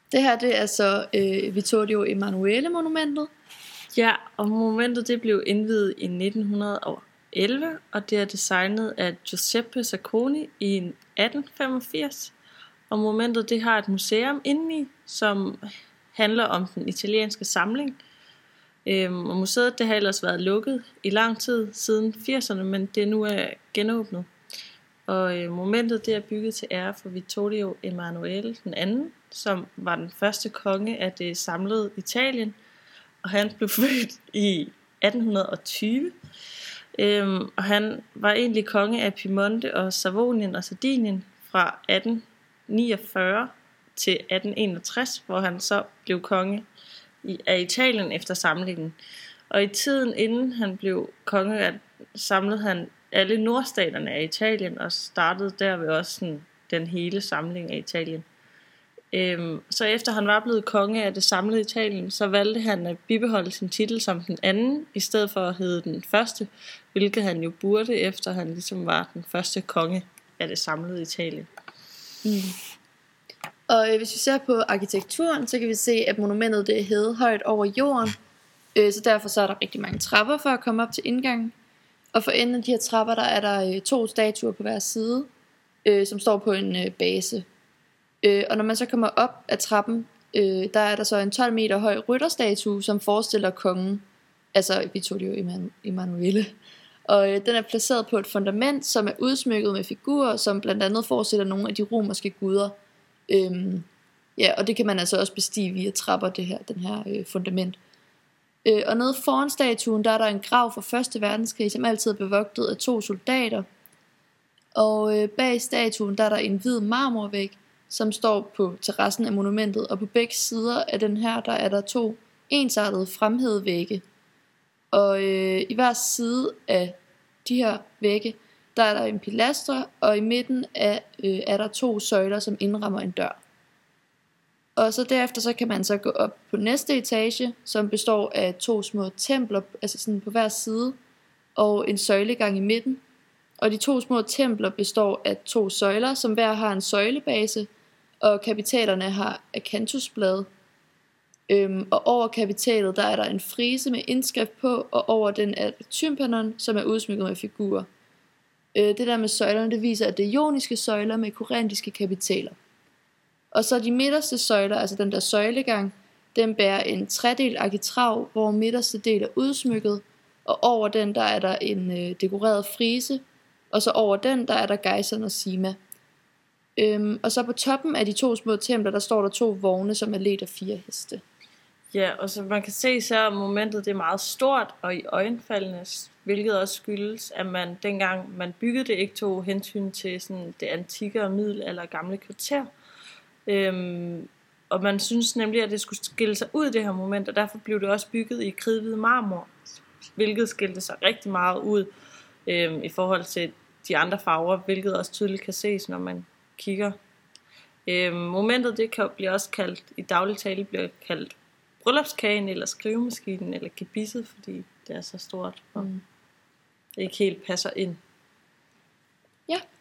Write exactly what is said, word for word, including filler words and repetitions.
Det her, det er så øh, Vittorio Emanuele monumentet. Ja, og monumentet det blev indviet i nitten elleve, og det er designet af Giuseppe Zacconi i atten femogfirs. Og monumentet det har et museum indeni, som handler om den italienske samling. Øhm, og museet det har ellers været lukket i lang tid siden firserne, men det nu er genåbnet. Og øh, monumentet det er bygget til ære for Vittorio Emanuele den anden, som var den første konge af det samlede Italien. Og han blev født i atten tyve. Øhm, og han var egentlig konge af Piemonte og Savonien og Sardinien fra atten niogfyrre til atten enogtres, hvor han så blev konge af Italien efter samlingen. Og i tiden inden han blev konge, samlede han alle nordstaterne af Italien og startede derved også sådan, den hele samling af Italien. Øhm, så efter han var blevet konge af det samlede Italien, så valgte han at bibeholde sin titel som den anden, i stedet for at hedde den første, hvilket han jo burde, efter han ligesom var den første konge af det samlede Italien. Mm. Og øh, hvis vi ser på arkitekturen, så kan vi se, at monumentet det er hævet højt over jorden, øh, så derfor så er der rigtig mange trapper for at komme op til indgangen. Og for enden af de her trapper, der er der øh, to statuer på hver side, øh, som står på en øh, base. Øh, og når man så kommer op ad trappen, øh, der er der så en tolv meter høj rytterstatue, som forestiller kongen, altså Vittorio Emanuele. Og øh, den er placeret på et fundament, som er udsmykket med figurer, som blandt andet forestiller nogle af de romerske guder. Øhm, ja, og det kan man altså også bestige via trapper, det her, den her øh, fundament. Øh, og nede foran statuen, der er der en grav fra første verdenskrig, som altid er bevogtet af to soldater. Og øh, bag statuen, der er der en hvid marmorvæg, som står på terrassen af monumentet, og på begge sider af den her, der er der to ensartede fremhævede vægge. Og øh, i hver side af de her vægge, der er der en pilastre, og i midten af, øh, er der to søjler, som indrammer en dør. Og så derefter så kan man så gå op på næste etage, som består af to små templer, altså sådan på hver side, og en søjlegang i midten. Og de to små templer består af to søjler, som hver har en søjlebase, og kapitelerne har akantusblade. Øhm, og over kapitelet der er der en frise med indskrift på, og over den er et tympanon, som er udsmykket med figurer. Øh, det der med søjlerne, det viser, at det er joniske søjler med korintiske kapiteler. Og så de midterste søjler, altså den der søjlegang, den bærer en tredel arkitrav, hvor midterste del er udsmykket, og over den der er der en øh, dekoreret frise, og så over den der er der gejseren og Sima. Øhm, og så på toppen af de to små templer, der står der to vogne, som er ledt af fire heste. Ja, og så man kan se så, at momentet det er meget stort og i øjenfaldende, hvilket også skyldes, at man dengang man byggede det, ikke tog hensyn til sådan det antikke og middelalder gamle kvarter. Øhm, og man synes nemlig, at det skulle skille sig ud det her moment, og derfor blev det også bygget i kridhvid marmor, hvilket skilte sig rigtig meget ud øhm, i forhold til de andre farver, hvilket også tydeligt kan ses, når man kigger. Øhm, momentet det kan blive også kaldt, i daglig tale bliver kaldt bryllupskagen eller skrivemaskinen eller gebisset, fordi det er så stort og Mm. det ikke helt passer ind. Ja.